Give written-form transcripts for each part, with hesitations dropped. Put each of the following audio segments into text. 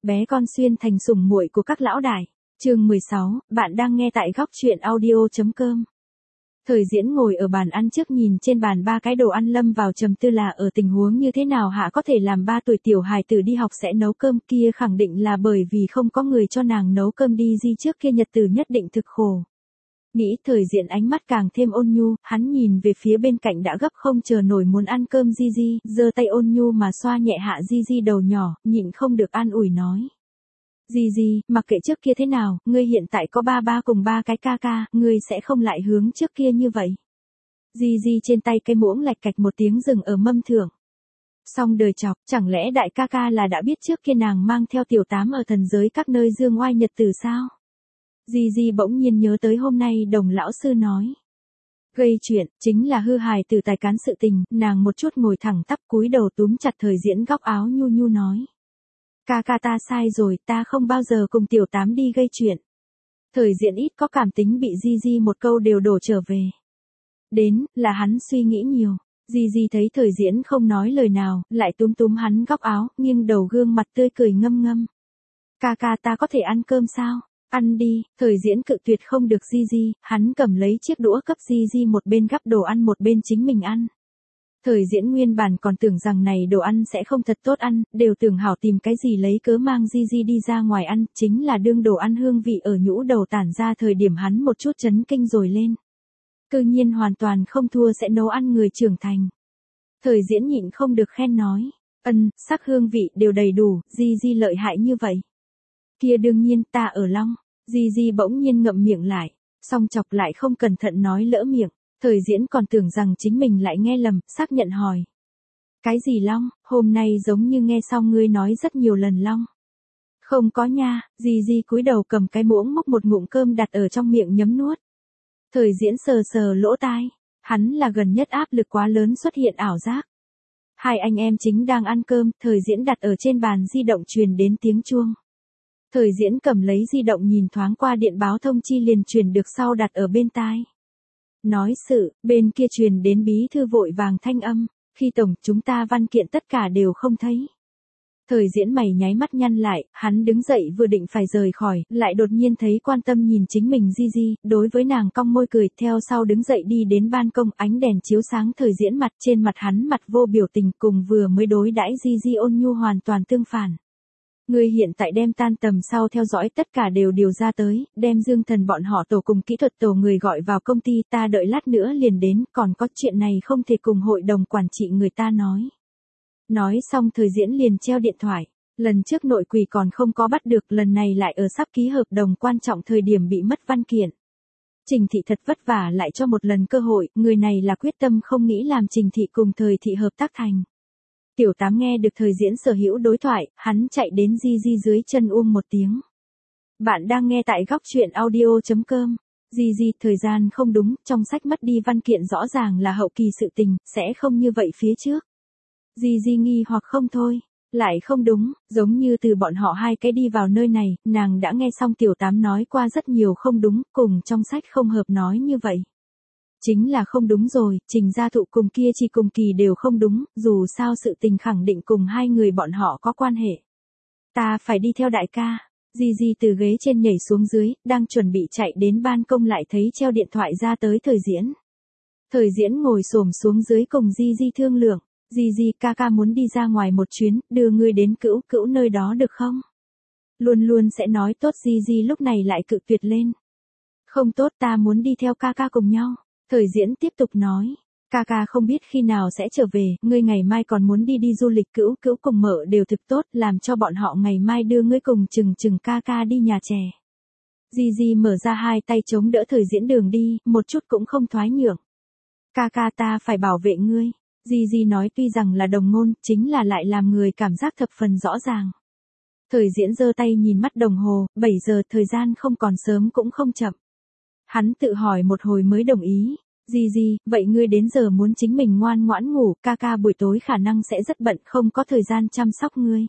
bé con xuyên thành sủng muội của các lão đại. Chương 16, bạn đang nghe tại góc truyện audio.com. Thời Diễn ngồi ở bàn ăn trước nhìn trên bàn ba cái đồ ăn lâm vào trầm tư là ở tình huống như thế nào hạ có thể làm 3 tuổi tiểu hài tử đi học sẽ nấu cơm kia khẳng định là bởi vì không có người cho nàng nấu cơm đi di trước kia nhật tử nhất định thực khổ. Nghĩ Thời Diễn ánh mắt càng thêm ôn nhu, hắn nhìn về phía bên cạnh đã gấp không chờ nổi muốn ăn cơm Di, giơ tay ôn nhu mà xoa nhẹ hạ Di đầu nhỏ, nhịn không được an ủi nói. Di, mặc kệ trước kia thế nào, ngươi hiện tại có ba cùng 3 cái ca, ngươi sẽ không lại hướng trước kia như vậy. Di trên tay cái muỗng lạch cạch một tiếng dừng ở mâm thưởng. Xong đời chọc, chẳng lẽ đại ca là đã biết trước kia nàng mang theo tiểu tám ở thần giới các nơi dương oai nhật tử sao? Di bỗng nhiên nhớ tới hôm nay Đồng lão sư nói. Gây chuyện, chính là hư hài từ tài cán sự tình, nàng một chút ngồi thẳng tắp cúi đầu túm chặt Thời Diễn góc áo nhu nói. Ca ta sai rồi, ta không bao giờ cùng tiểu tám đi gây chuyện. Thời Diễn ít có cảm tính bị Di một câu đều đổ trở về. Đến, là hắn suy nghĩ nhiều. Di thấy Thời Diễn không nói lời nào, lại túm hắn góc áo, nghiêng đầu gương mặt tươi cười ngâm. Ca ta có thể ăn cơm sao? Ăn đi, Thời Diễn cự tuyệt không được Di, hắn cầm lấy chiếc đũa cấp Di một bên gắp đồ ăn một bên chính mình ăn. Thời Diễn nguyên bản còn tưởng rằng này đồ ăn sẽ không thật tốt ăn, đều tưởng hảo tìm cái gì lấy cớ mang Di đi ra ngoài ăn, chính là đương đồ ăn hương vị ở nhũ đầu tản ra thời điểm hắn một chút chấn kinh rồi lên. Cư nhiên hoàn toàn không thua sẽ nấu ăn người trưởng thành. Thời Diễn nhịn không được khen nói, sắc hương vị đều đầy đủ, Di lợi hại như vậy. Kia đương nhiên ta ở Long, Di bỗng nhiên ngậm miệng lại, song chọc lại không cẩn thận nói lỡ miệng. Thời Diễn còn tưởng rằng chính mình lại nghe lầm, xác nhận hỏi. Cái gì Long, hôm nay giống như nghe xong ngươi nói rất nhiều lần Long. Không có nha, Di cúi đầu cầm cái muỗng múc một ngụm cơm đặt ở trong miệng nhấm nuốt. Thời Diễn sờ lỗ tai, hắn là gần nhất áp lực quá lớn xuất hiện ảo giác. Hai anh em chính đang ăn cơm, Thời Diễn đặt ở trên bàn di động truyền đến tiếng chuông. Thời Diễn cầm lấy di động nhìn thoáng qua điện báo thông chi liền truyền được sau đặt ở bên tai. Nói sự, bên kia truyền đến bí thư vội vàng thanh âm, khi tổng chúng ta văn kiện tất cả đều không thấy. Thời Diễn mày nháy mắt nhăn lại, hắn đứng dậy vừa định phải rời khỏi, lại đột nhiên thấy quan tâm nhìn chính mình Di, đối với nàng cong môi cười, theo sau đứng dậy đi đến ban công, ánh đèn chiếu sáng Thời Diễn mặt, trên mặt hắn mặt vô biểu tình cùng vừa mới đối đãi Di ôn nhu hoàn toàn tương phản. Ngươi hiện tại đem tan tầm sau theo dõi tất cả đều điều ra tới, đem Dương Thần bọn họ tổ cùng kỹ thuật tổ người gọi vào công ty, ta đợi lát nữa liền đến, còn có chuyện này không thể cùng hội đồng quản trị người ta nói. Nói xong Thời Diễn liền treo điện thoại, lần trước nội quỷ còn không có bắt được, lần này lại ở sắp ký hợp đồng quan trọng thời điểm bị mất văn kiện. Trình Thị thật vất vả lại cho một lần cơ hội, người này là quyết tâm không nghĩ làm Trình Thị cùng Thời Thị hợp tác thành. Tiểu tám nghe được Thời Diễn sở hữu đối thoại, hắn chạy đến Di dưới chân uông một tiếng. Bạn đang nghe tại góc truyện audio.com. Di, thời gian không đúng, trong sách mất đi văn kiện rõ ràng là hậu kỳ sự tình, sẽ không như vậy phía trước. Di nghi hoặc không thôi, lại không đúng, giống như từ bọn họ hai cái đi vào nơi này, nàng đã nghe xong tiểu tám nói qua rất nhiều không đúng, cùng trong sách không hợp nói như vậy. Chính là không đúng rồi, Trình Gia Thụ cùng kia Chi cùng Kỳ đều không đúng, dù sao sự tình khẳng định cùng hai người bọn họ có quan hệ. Ta phải đi theo đại ca. Di từ ghế trên nhảy xuống dưới, đang chuẩn bị chạy đến ban công lại thấy treo điện thoại ra tới Thời Diễn. Thời Diễn ngồi xổm xuống dưới cùng Di thương lượng, Di ca muốn đi ra ngoài một chuyến, đưa ngươi đến cữu nơi đó được không? Luôn sẽ nói tốt. Di lúc này lại cự tuyệt lên. Không tốt, ta muốn đi theo ca cùng nhau. Thời Diễn tiếp tục nói, ca không biết khi nào sẽ trở về, ngươi ngày mai còn muốn đi du lịch, cữu cùng mợ đều thực tốt, làm cho bọn họ ngày mai đưa ngươi cùng chừng ca đi nhà trẻ. Di mở ra hai tay chống đỡ Thời Diễn đường đi, một chút cũng không thoái nhượng. Ca ta phải bảo vệ ngươi. Di nói tuy rằng là đồng ngôn, chính là lại làm người cảm giác thập phần rõ ràng. Thời Diễn giơ tay nhìn mắt đồng hồ, 7 giờ, thời gian không còn sớm cũng không chậm. Hắn tự hỏi một hồi mới đồng ý. Di, vậy ngươi đến giờ muốn chính mình ngoan ngoãn ngủ, ca buổi tối khả năng sẽ rất bận, không có thời gian chăm sóc ngươi.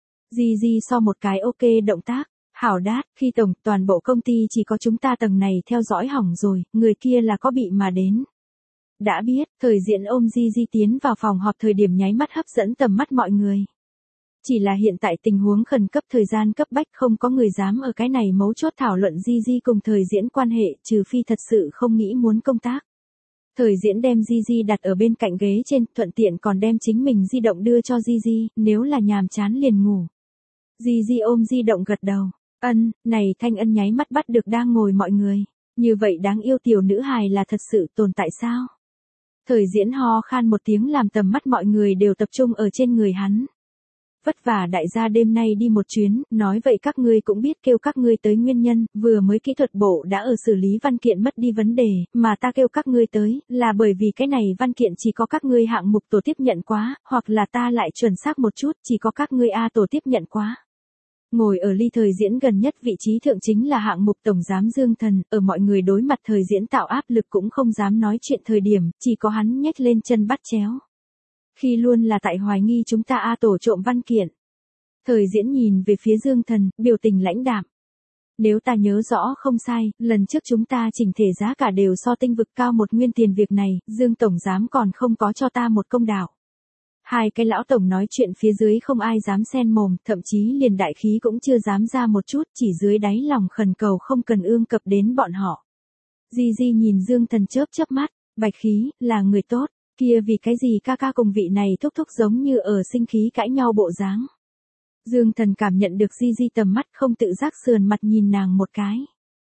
Di so một cái ok động tác, hảo đát, khi tổng, toàn bộ công ty chỉ có chúng ta tầng này theo dõi hỏng rồi, người kia là có bị mà đến. Đã biết, Thời Diễn ôm Di tiến vào phòng họp thời điểm nháy mắt hấp dẫn tầm mắt mọi người. Chỉ là hiện tại tình huống khẩn cấp thời gian cấp bách không có người dám ở cái này mấu chốt thảo luận Gigi cùng thời diễn quan hệ trừ phi thật sự không nghĩ muốn công tác. Thời diễn đem Gigi đặt ở bên cạnh ghế trên, thuận tiện còn đem chính mình di động đưa cho Gigi, nếu là nhàm chán liền ngủ. Gigi ôm di động gật đầu. Ân, này Thanh Ân nháy mắt bắt được đang ngồi mọi người. Như vậy đáng yêu tiểu nữ hài là thật sự tồn tại sao? Thời diễn ho khan một tiếng làm tầm mắt mọi người đều tập trung ở trên người hắn. Vất vả đại gia đêm nay đi một chuyến, nói vậy các ngươi cũng biết kêu các ngươi tới nguyên nhân, vừa mới kỹ thuật bộ đã ở xử lý văn kiện mất đi vấn đề, mà ta kêu các ngươi tới, là bởi vì cái này văn kiện chỉ có các ngươi hạng mục tổ tiếp nhận quá, hoặc là ta lại chuẩn xác một chút, chỉ có các ngươi A tổ tiếp nhận quá. Ngồi ở ly thời diễn gần nhất vị trí thượng chính là hạng mục tổng giám Dương Thần, ở mọi người đối mặt thời diễn tạo áp lực cũng không dám nói chuyện thời điểm, chỉ có hắn nhếch lên chân bắt chéo. Khi luôn là tại hoài nghi chúng ta A tổ trộm văn kiện. Thời diễn nhìn về phía Dương Thần, biểu tình lãnh đạm. Nếu ta nhớ rõ không sai, lần trước chúng ta chỉnh thể giá cả đều so tinh vực cao một nguyên tiền việc này, Dương Tổng Giám còn không có cho ta một công đạo. Hai cái lão tổng nói chuyện phía dưới không ai dám xen mồm, thậm chí liền đại khí cũng chưa dám ra một chút, chỉ dưới đáy lòng khẩn cầu không cần ương cập đến bọn họ. Gigi nhìn Dương Thần chớp chớp mắt, bạch khí, là người tốt, kia vì cái gì ca ca cùng vị này thúc thúc giống như ở sinh khí cãi nhau bộ dáng. Dương Thần cảm nhận được Gigi tầm mắt không tự giác sườn mặt nhìn nàng một cái.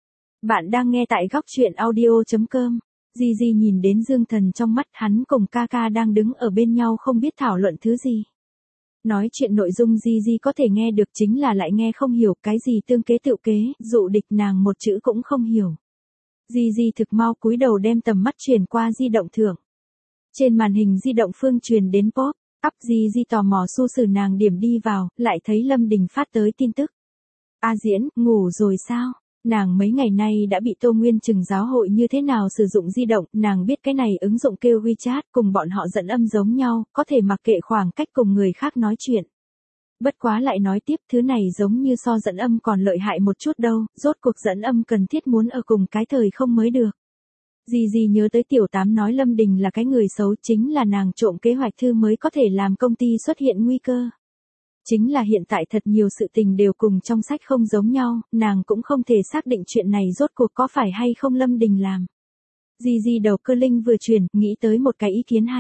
Bạn đang nghe tại góc truyện audio.com. Gigi nhìn đến Dương Thần trong mắt hắn cùng ca ca đang đứng ở bên nhau không biết thảo luận thứ gì. Nói chuyện nội dung Gigi có thể nghe được chính là lại nghe không hiểu cái gì tương kế tựu kế, dụ địch nàng một chữ cũng không hiểu. Gigi thực mau cúi đầu đem tầm mắt chuyển qua di động thượng. Trên màn hình di động phương truyền đến pop, up Gigi tò mò xu xử nàng điểm đi vào, lại thấy Lâm Đình phát tới tin tức. A Diễn, ngủ rồi sao? Nàng mấy ngày nay đã bị Tô Nguyên Trừng giáo hội như thế nào sử dụng di động, nàng biết cái này ứng dụng kêu WeChat cùng bọn họ dẫn âm giống nhau, có thể mặc kệ khoảng cách cùng người khác nói chuyện. Bất quá lại nói tiếp thứ này giống như so dẫn âm còn lợi hại một chút đâu, rốt cuộc dẫn âm cần thiết muốn ở cùng cái thời không mới được. Gigi nhớ tới tiểu tám nói Lâm Đình là cái người xấu chính là nàng trộm kế hoạch thư mới có thể làm công ty xuất hiện nguy cơ. Chính là hiện tại thật nhiều sự tình đều cùng trong sách không giống nhau, nàng cũng không thể xác định chuyện này rốt cuộc có phải hay không Lâm Đình làm. Gigi đầu cơ linh vừa chuyển, nghĩ tới một cái ý kiến hay.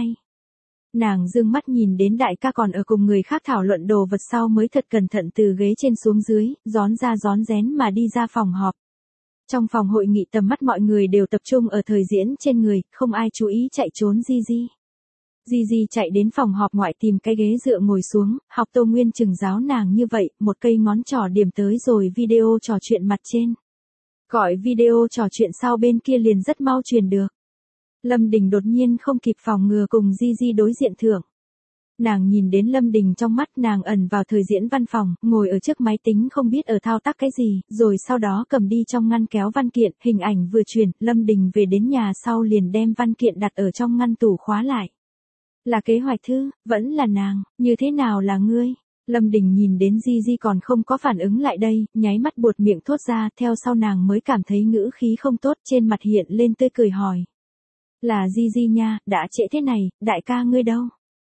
Nàng dương mắt nhìn đến đại ca còn ở cùng người khác thảo luận đồ vật sau mới thật cẩn thận từ ghế trên xuống dưới, rón ra rón rén mà đi ra phòng họp. Trong phòng hội nghị tầm mắt mọi người đều tập trung ở thời diễn trên người, không ai chú ý chạy trốn Gigi. Gigi chạy đến phòng họp ngoại tìm cái ghế dựa ngồi xuống, học Tô Nguyên Trừng giáo nàng như vậy, một cây ngón trỏ điểm tới rồi video trò chuyện mặt trên. Gọi video trò chuyện sau bên kia liền rất mau truyền được. Lâm Đình đột nhiên không kịp phòng ngừa cùng Gigi đối diện thượng. Nàng nhìn đến Lâm Đình trong mắt nàng ẩn vào thời diễn văn phòng, ngồi ở trước máy tính không biết ở thao tác cái gì, rồi sau đó cầm đi trong ngăn kéo văn kiện, hình ảnh vừa truyền, Lâm Đình về đến nhà sau liền đem văn kiện đặt ở trong ngăn tủ khóa lại. Là kế hoạch thư, vẫn là nàng, như thế nào là ngươi? Lâm Đình nhìn đến Gigi còn không có phản ứng lại đây, nháy mắt buột miệng thốt ra, theo sau nàng mới cảm thấy ngữ khí không tốt trên mặt hiện lên tươi cười hỏi. Là Gigi nha, đã trễ thế này, đại ca ngươi đâu?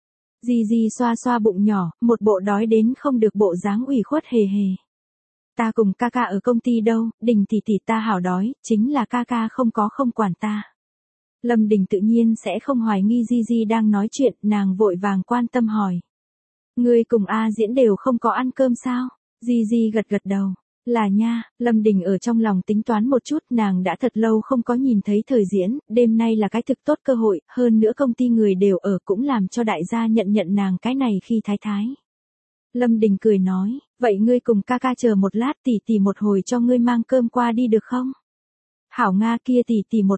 Gigi xoa xoa bụng nhỏ, một bộ đói đến không được bộ dáng ủy khuất hề hề. Ta cùng ca ca ở công ty đâu, Đình tỷ tỷ ta hảo đói, chính là ca ca không quản ta. Lâm Đình tự nhiên sẽ không hoài nghi Gigi đang nói chuyện, nàng vội vàng quan tâm hỏi. Ngươi cùng A Diễn đều không có ăn cơm sao? Gigi gật gật đầu. Là nha, Lâm Đình ở trong lòng tính toán một chút, nàng đã thật lâu không có nhìn thấy thời diễn, đêm nay là cái thực tốt cơ hội, hơn nữa công ty người đều ở cũng làm cho đại gia nhận nàng cái này khi thái thái. Lâm Đình cười nói, vậy ngươi cùng ca ca chờ một lát tỷ tỷ một hồi cho ngươi mang cơm qua đi được không? Hảo Nga kia tỷ tỷ một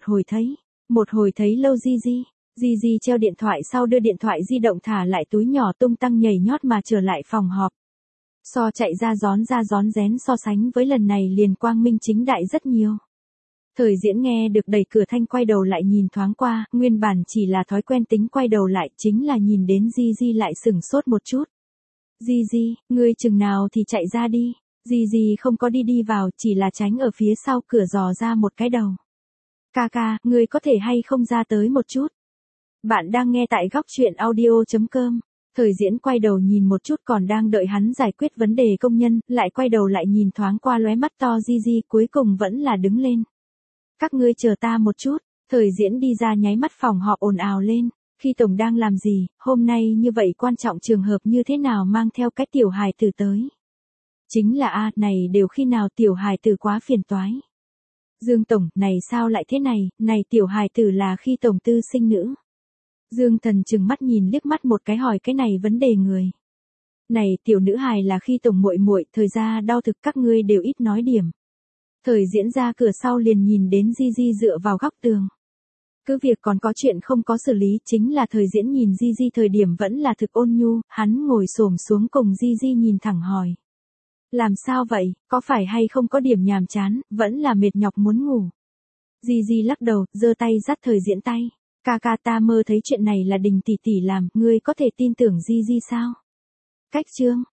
hồi thấy lâu Gigi. Gigi treo điện thoại sau đưa điện thoại di động thả lại túi nhỏ tung tăng nhảy nhót mà trở lại phòng họp. So chạy ra rón rén so sánh với lần này liền quang minh chính đại rất nhiều. Thời diễn nghe được đẩy cửa thanh quay đầu lại nhìn thoáng qua, nguyên bản chỉ là thói quen tính quay đầu lại chính là nhìn đến Gigi lại sửng sốt một chút. Gigi, ngươi chừng nào thì chạy ra đi. Gigi không có đi vào, chỉ là tránh ở phía sau cửa dò ra một cái đầu. Ca ca, ngươi có thể hay không ra tới một chút? Bạn đang nghe tại góc truyện audio.com. Thời Diễn quay đầu nhìn một chút còn đang đợi hắn giải quyết vấn đề công nhân, lại quay đầu lại nhìn thoáng qua lóe mắt to Gigi, cuối cùng vẫn là đứng lên. Các ngươi chờ ta một chút. Thời Diễn đi ra nháy mắt phòng họp ồn ào lên. Khi tổng đang làm gì, hôm nay như vậy quan trọng trường hợp như thế nào mang theo cái tiểu hài tử tới. Chính là này đều khi nào tiểu hài tử quá phiền toái. Dương tổng, này sao lại thế này tiểu hài tử là khi tổng tư sinh nữ. Dương Thần chừng mắt nhìn liếc mắt một cái hỏi cái này vấn đề người. Này tiểu nữ hài là khi tổng muội muội, thời ra đau thực các ngươi đều ít nói điểm. Thời Diễn ra cửa sau liền nhìn đến Gigi dựa vào góc tường. Cứ việc còn có chuyện không có xử lý, chính là Thời Diễn nhìn Gigi thời điểm vẫn là thực ôn nhu, hắn ngồi xổm xuống cùng Gigi nhìn thẳng hỏi. Làm sao vậy, có phải hay không có điểm nhàm chán, vẫn là mệt nhọc muốn ngủ. Gigi lắc đầu, giơ tay dắt Thời Diễn tay. Ca ta mơ thấy chuyện này là Đình tỷ tỷ làm, ngươi có thể tin tưởng Gigi sao? Cách chương.